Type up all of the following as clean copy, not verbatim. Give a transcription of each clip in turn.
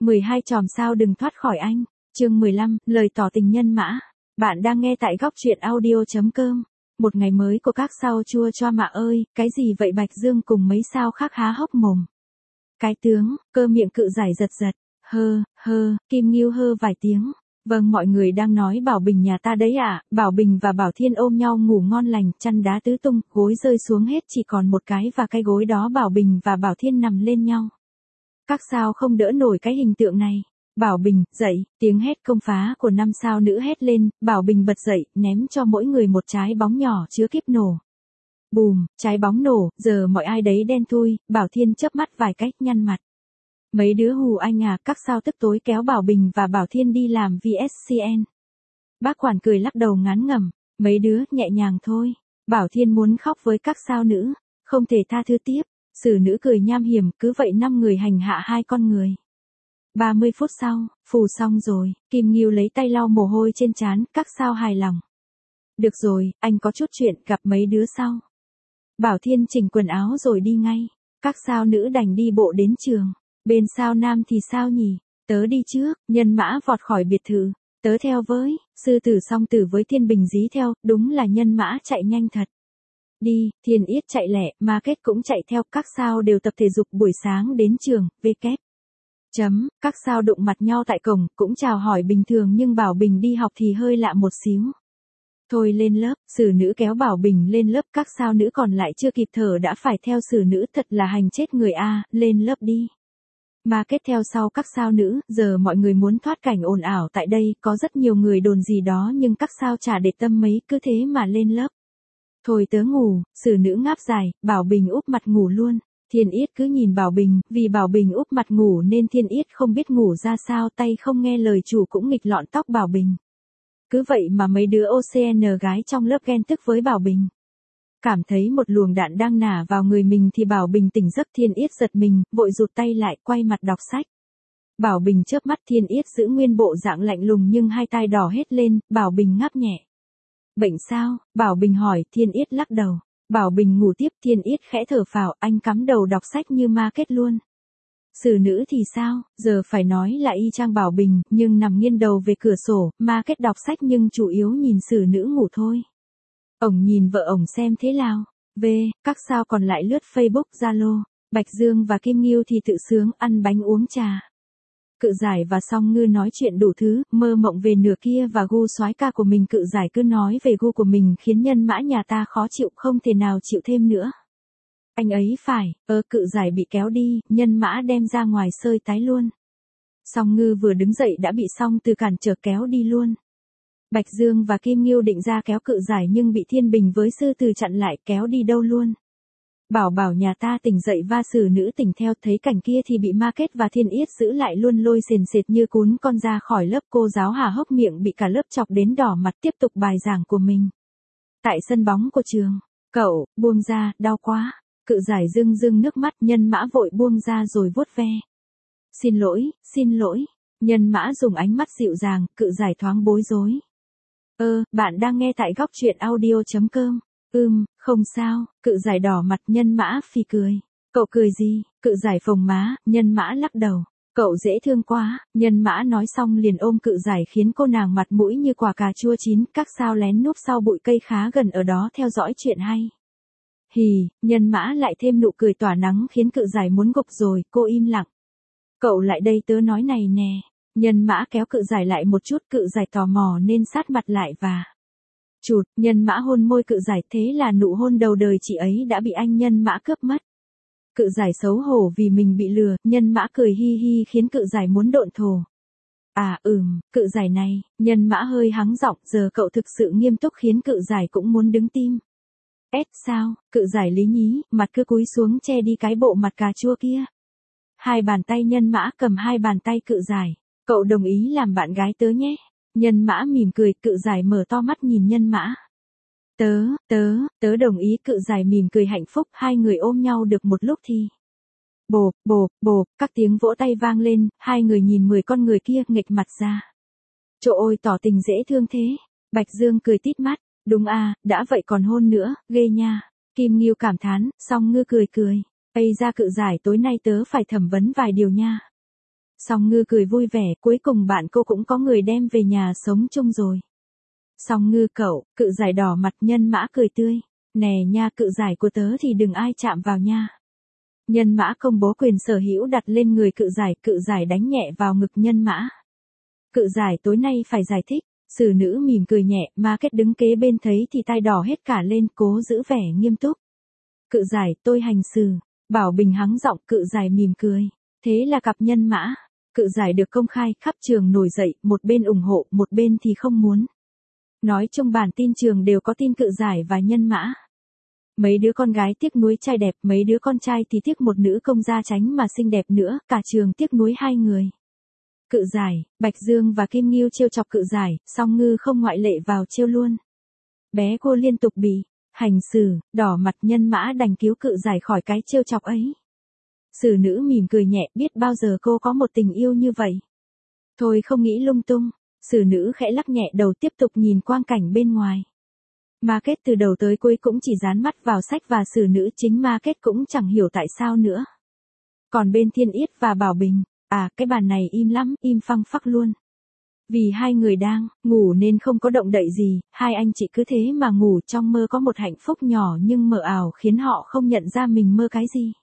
12 chòm sao đừng thoát khỏi anh. Chương 15, lời tỏ tình nhân mã. Bạn đang nghe tại góc truyện audio.com. Một ngày mới của các sao chua choa mạ ơi, cái gì vậy Bạch Dương cùng mấy sao khác há hốc mồm. Cái tướng, cơ miệng cự giải giật giật, Kim Ngưu hơ vài tiếng. Vâng, mọi người đang nói Bảo Bình nhà ta đấy ạ. Bảo Bình và Bảo Thiên ôm nhau ngủ ngon lành, chăn đá tứ tung, gối rơi xuống hết chỉ còn một cái và cái gối đó Bảo Bình và Bảo Thiên nằm lên nhau. Các sao không đỡ nổi cái hình tượng này. Bảo Bình, dậy, tiếng hét công phá của 5 sao nữ hét lên, Bảo Bình bật dậy, ném cho mỗi người một trái bóng nhỏ chứa kiếp nổ. Bùm, trái bóng nổ, giờ mọi ai đấy đen thui, Bảo Thiên chớp mắt vài cách nhăn mặt. Mấy đứa hù anh à, các sao tức tối kéo Bảo Bình và Bảo Thiên đi làm VSCN. Bác quản cười lắc đầu ngán ngẩm, mấy đứa nhẹ nhàng thôi. Bảo Thiên muốn khóc với các sao nữ, không thể tha thứ tiếp. Sử nữ cười nham hiểm, cứ vậy 5 người hành hạ 2 con người. 30 phút sau, phù xong rồi, Kim Ngưu lấy tay lau mồ hôi trên trán, các sao hài lòng. Được rồi, anh có chút chuyện, gặp mấy đứa sau. Bảo Thiên chỉnh quần áo rồi đi ngay, các sao nữ đành đi bộ đến trường. Bên sao nam thì sao nhỉ? Tớ đi trước, nhân mã vọt khỏi biệt thự. Tớ theo với, sư tử song tử với Thiên Bình dí theo, đúng là nhân mã chạy nhanh thật. Đi, Thiên Yết chạy lẹ, Ma Kết cũng chạy theo, các sao đều tập thể dục buổi sáng đến trường, các sao đụng mặt nhau tại cổng, cũng chào hỏi bình thường nhưng Bảo Bình đi học thì hơi lạ một xíu. Thôi lên lớp, sử nữ kéo Bảo Bình lên lớp, các sao nữ còn lại chưa kịp thở đã phải theo sử nữ, thật là hành chết người a, lên lớp đi. Ma Kết theo sau các sao nữ, giờ mọi người muốn thoát cảnh ồn ào tại đây, có rất nhiều người đồn gì đó nhưng các sao chả để tâm mấy, cứ thế mà lên lớp. Thôi tớ ngủ, sử nữ ngáp dài, Bảo Bình úp mặt ngủ luôn. Thiên Yết cứ nhìn Bảo Bình, vì Bảo Bình úp mặt ngủ nên Thiên Yết không biết ngủ ra sao, tay không nghe lời chủ cũng nghịch lọn tóc Bảo Bình. Cứ vậy mà mấy đứa OCN gái trong lớp ghen tức với Bảo Bình. Cảm thấy một luồng đạn đang nả vào người mình thì Bảo Bình tỉnh giấc, Thiên Yết giật mình, vội rụt tay lại, quay mặt đọc sách. Bảo Bình chớp mắt, Thiên Yết giữ nguyên bộ dạng lạnh lùng nhưng hai tai đỏ hết lên, Bảo Bình ngáp nhẹ. Bệnh sao? Bảo Bình hỏi, Thiên Yết lắc đầu. Bảo Bình ngủ tiếp, Thiên Yết khẽ thở phào, anh cắm đầu đọc sách như Ma Kết luôn. Sử nữ thì sao? Giờ phải nói là y chang Bảo Bình, nhưng nằm nghiêng đầu về cửa sổ, Ma Kết đọc sách nhưng chủ yếu nhìn sử nữ ngủ thôi. Ổng nhìn vợ ổng xem thế nào. Các sao còn lại lướt Facebook, Zalo. Bạch Dương và Kim Ngưu thì tự sướng, ăn bánh uống trà. Cự giải và Song Ngư nói chuyện đủ thứ, mơ mộng về nửa kia và gu soái ca của mình. Cự giải cứ nói về gu của mình khiến nhân mã nhà ta khó chịu, không thể nào chịu thêm nữa. Anh ấy phải, cự giải bị kéo đi, nhân mã đem ra ngoài sơi tái luôn. Song Ngư vừa đứng dậy đã bị Song Từ cản trở kéo đi luôn. Bạch Dương và Kim Ngưu định ra kéo cự giải nhưng bị Thiên Bình với sư tử chặn lại, kéo đi đâu luôn. Bảo nhà ta tỉnh dậy và sử nữ tỉnh theo, thấy cảnh kia thì bị Ma Kết và Thiên Yết giữ lại luôn, lôi sền sệt như cún con ra khỏi lớp. Cô giáo há hốc miệng bị cả lớp chọc đến đỏ mặt, tiếp tục bài giảng của mình. Tại sân bóng của trường, cậu, buông ra, đau quá. Cự giải rưng nước mắt, nhân mã vội buông ra rồi vuốt ve. Xin lỗi. Nhân mã dùng ánh mắt dịu dàng, cự giải thoáng bối rối. Bạn đang nghe tại góc truyện audio.com. Không sao, cự giải đỏ mặt, nhân mã phì cười. Cậu cười gì? Cự giải phồng má, nhân mã lắc đầu. Cậu dễ thương quá, nhân mã nói xong liền ôm cự giải khiến cô nàng mặt mũi như quả cà chua chín. Các sao lén núp sau bụi cây khá gần ở đó theo dõi chuyện hay. Hì, nhân mã lại thêm nụ cười tỏa nắng khiến cự giải muốn gục rồi, cô im lặng. Cậu lại đây tớ nói này nè. Nhân mã kéo cự giải lại một chút, cự giải tò mò nên sát mặt lại và chụt, nhân mã hôn môi cự giải, thế là nụ hôn đầu đời chị ấy đã bị anh nhân mã cướp mất. Cự giải xấu hổ vì mình bị lừa, nhân mã cười hi hi khiến cự giải muốn độn thổ. Cự giải này, nhân mã hơi hắng giọng, giờ cậu thực sự nghiêm túc khiến cự giải cũng muốn đứng tim. Sao, cự giải lý nhí, mặt cứ cúi xuống che đi cái bộ mặt cà chua kia. Hai bàn tay nhân mã cầm hai bàn tay cự giải. Cậu đồng ý làm bạn gái tớ nhé. Nhân mã mỉm cười, cự giải mở to mắt nhìn nhân mã. Tớ đồng ý, cự giải mỉm cười hạnh phúc, hai người ôm nhau được một lúc thì. Bộp, các tiếng vỗ tay vang lên, hai người nhìn 10 con người kia nghệch mặt ra. Trời ơi, tỏ tình dễ thương thế. Bạch Dương cười tít mắt, đúng à, đã vậy còn hôn nữa, ghê nha. Kim Ngưu cảm thán, Song Ngư cười. Ây ra cự giải, tối nay tớ phải thẩm vấn vài điều nha. Song Ngư cười vui vẻ, cuối cùng bạn cô cũng có người đem về nhà sống chung rồi. Song Ngư cậu, Cự Giải đỏ mặt, Nhân Mã cười tươi. Nè nha, cự giải của tớ thì đừng ai chạm vào nha. Nhân Mã công bố quyền sở hữu đặt lên người Cự Giải đánh nhẹ vào ngực Nhân Mã. Cự Giải tối nay phải giải thích. Sử nữ mỉm cười nhẹ, Ma Kết đứng kế bên thấy thì tai đỏ hết cả lên, cố giữ vẻ nghiêm túc. Cự Giải, tôi hành xử. Bảo Bình hắng giọng, Cự Giải mỉm cười. Thế là cặp Nhân Mã. Cự Giải được công khai, khắp trường nổi dậy, một bên ủng hộ, một bên thì không muốn. Nói chung bản tin trường đều có tin Cự Giải và Nhân Mã. Mấy đứa con gái tiếc nuối trai đẹp, mấy đứa con trai thì tiếc một nữ công gia tránh mà xinh đẹp nữa, cả trường tiếc nuối hai người. Cự Giải, Bạch Dương và Kim Ngưu trêu chọc Cự Giải, Song Ngư không ngoại lệ vào trêu luôn. Bé cô liên tục bị hành xử, đỏ mặt, Nhân Mã đành cứu Cự Giải khỏi cái trêu chọc ấy. Sử nữ mỉm cười nhẹ, biết bao giờ cô có một tình yêu như vậy. Thôi không nghĩ lung tung. Sử nữ khẽ lắc nhẹ đầu, tiếp tục nhìn quang cảnh bên ngoài. Ma Kết từ đầu tới cuối cũng chỉ dán mắt vào sách và Sử nữ, chính Ma Kết cũng chẳng hiểu tại sao nữa. Còn bên Thiên Yết và Bảo Bình, cái bàn này im lắm, im phăng phắc luôn. Vì hai người đang ngủ nên không có động đậy gì, hai anh chị cứ thế mà ngủ, trong mơ có một hạnh phúc nhỏ nhưng mờ ảo khiến họ không nhận ra mình mơ cái gì.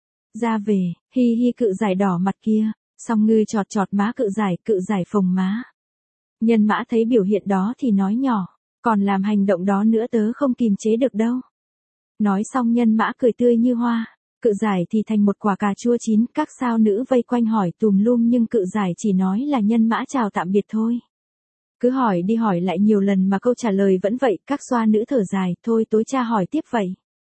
Ra về, hi hi, Cự Giải đỏ mặt kia. Song Ngư chọt chọt má Cự Giải phồng má. Nhân Mã thấy biểu hiện đó thì nói nhỏ, còn làm hành động đó nữa tớ không kìm chế được đâu. Nói xong Nhân Mã cười tươi như hoa. Cự Giải thì thành một quả cà chua chín, các sao nữ vây quanh hỏi tùm lum nhưng Cự Giải chỉ nói là Nhân Mã chào tạm biệt thôi. Cứ hỏi đi hỏi lại nhiều lần mà câu trả lời vẫn vậy, các xoa nữ thở dài, thôi tối cha hỏi tiếp vậy.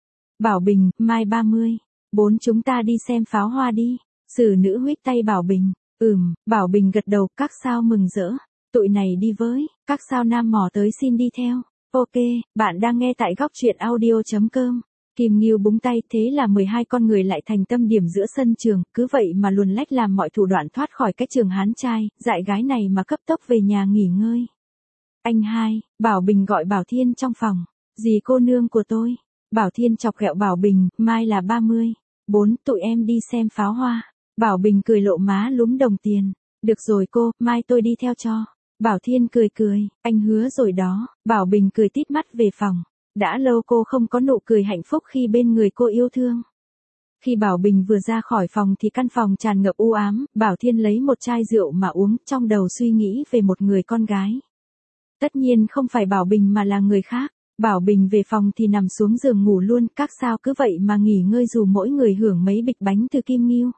Bảo Bình, mai 30/4 chúng ta đi xem pháo hoa đi. Sử nữ huých tay Bảo Bình. Bảo Bình gật đầu, các sao mừng rỡ. Tụi này đi với, các sao nam mò tới xin đi theo. Ok, bạn đang nghe tại góc truyện audio.com. Kim Ngưu búng tay, thế là 12 con người lại thành tâm điểm giữa sân trường, cứ vậy mà luồn lách làm mọi thủ đoạn thoát khỏi cái trường hán trai, dại gái này mà cấp tốc về nhà nghỉ ngơi. Anh hai, Bảo Bình gọi Bảo Thiên trong phòng. Dì cô nương của tôi. Bảo Thiên chọc ghẹo Bảo Bình, mai là 30/4, tụi em đi xem pháo hoa. Bảo Bình cười lộ má lúm đồng tiền. Được rồi cô, mai tôi đi theo cho. Bảo Thiên cười, anh hứa rồi đó. Bảo Bình cười tít mắt về phòng. Đã lâu cô không có nụ cười hạnh phúc khi bên người cô yêu thương. Khi Bảo Bình vừa ra khỏi phòng thì căn phòng tràn ngập u ám, Bảo Thiên lấy một chai rượu mà uống, trong đầu suy nghĩ về một người con gái. Tất nhiên không phải Bảo Bình mà là người khác. Bảo Bình về phòng thì nằm xuống giường ngủ luôn, các sao cứ vậy mà nghỉ ngơi dù mỗi người hưởng mấy bịch bánh từ Kim Ngưu.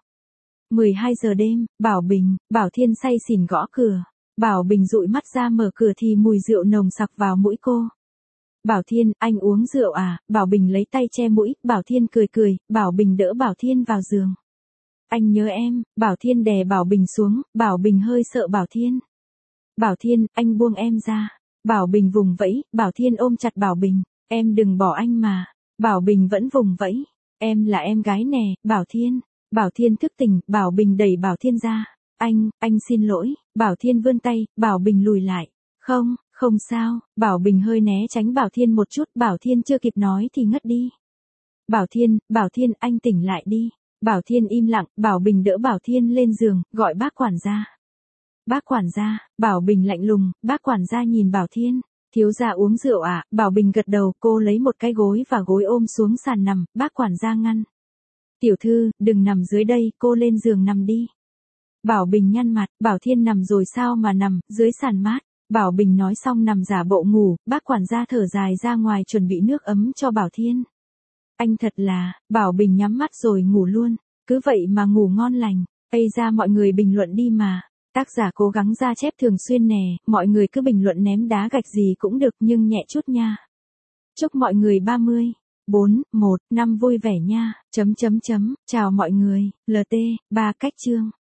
12 giờ đêm, Bảo Thiên say xỉn gõ cửa. Bảo Bình dụi mắt ra mở cửa thì mùi rượu nồng sặc vào mũi cô. Bảo Thiên, anh uống rượu à? Bảo Bình lấy tay che mũi, Bảo Thiên cười, Bảo Bình đỡ Bảo Thiên vào giường. Anh nhớ em. Bảo Thiên đè Bảo Bình xuống, Bảo Bình hơi sợ Bảo Thiên. Bảo Thiên, anh buông em ra. Bảo Bình vùng vẫy, Bảo Thiên ôm chặt Bảo Bình. Em đừng bỏ anh mà. Bảo Bình vẫn vùng vẫy. Em là em gái nè, Bảo Thiên. Bảo Thiên thức tỉnh, Bảo Bình đẩy Bảo Thiên ra. Anh xin lỗi. Bảo Thiên vươn tay, Bảo Bình lùi lại. Không sao. Bảo Bình hơi né tránh Bảo Thiên một chút, Bảo Thiên chưa kịp nói thì ngất đi. Bảo Thiên, anh tỉnh lại đi. Bảo Thiên im lặng, Bảo Bình đỡ Bảo Thiên lên giường, gọi bác quản gia. Bác quản gia. Bảo Bình lạnh lùng, bác quản gia nhìn Bảo Thiên. Thiếu gia uống rượu à? Bảo Bình gật đầu, cô lấy một cái gối và gối ôm xuống sàn nằm, bác quản gia ngăn. Tiểu thư, đừng nằm dưới đây, cô lên giường nằm đi. Bảo Bình nhăn mặt, Bảo Thiên nằm rồi sao mà nằm, dưới sàn mát. Bảo Bình nói xong nằm giả bộ ngủ, bác quản gia thở dài ra ngoài chuẩn bị nước ấm cho Bảo Thiên. Anh thật là, Bảo Bình nhắm mắt rồi ngủ luôn, cứ vậy mà ngủ ngon lành. Ây ra mọi người bình luận đi mà. Tác giả cố gắng ra chép thường xuyên nè, mọi người cứ bình luận ném đá gạch gì cũng được nhưng nhẹ chút nha. Chúc mọi người 30/4/1 năm vui vẻ nha. Chào mọi người, LT, 3 cách chương.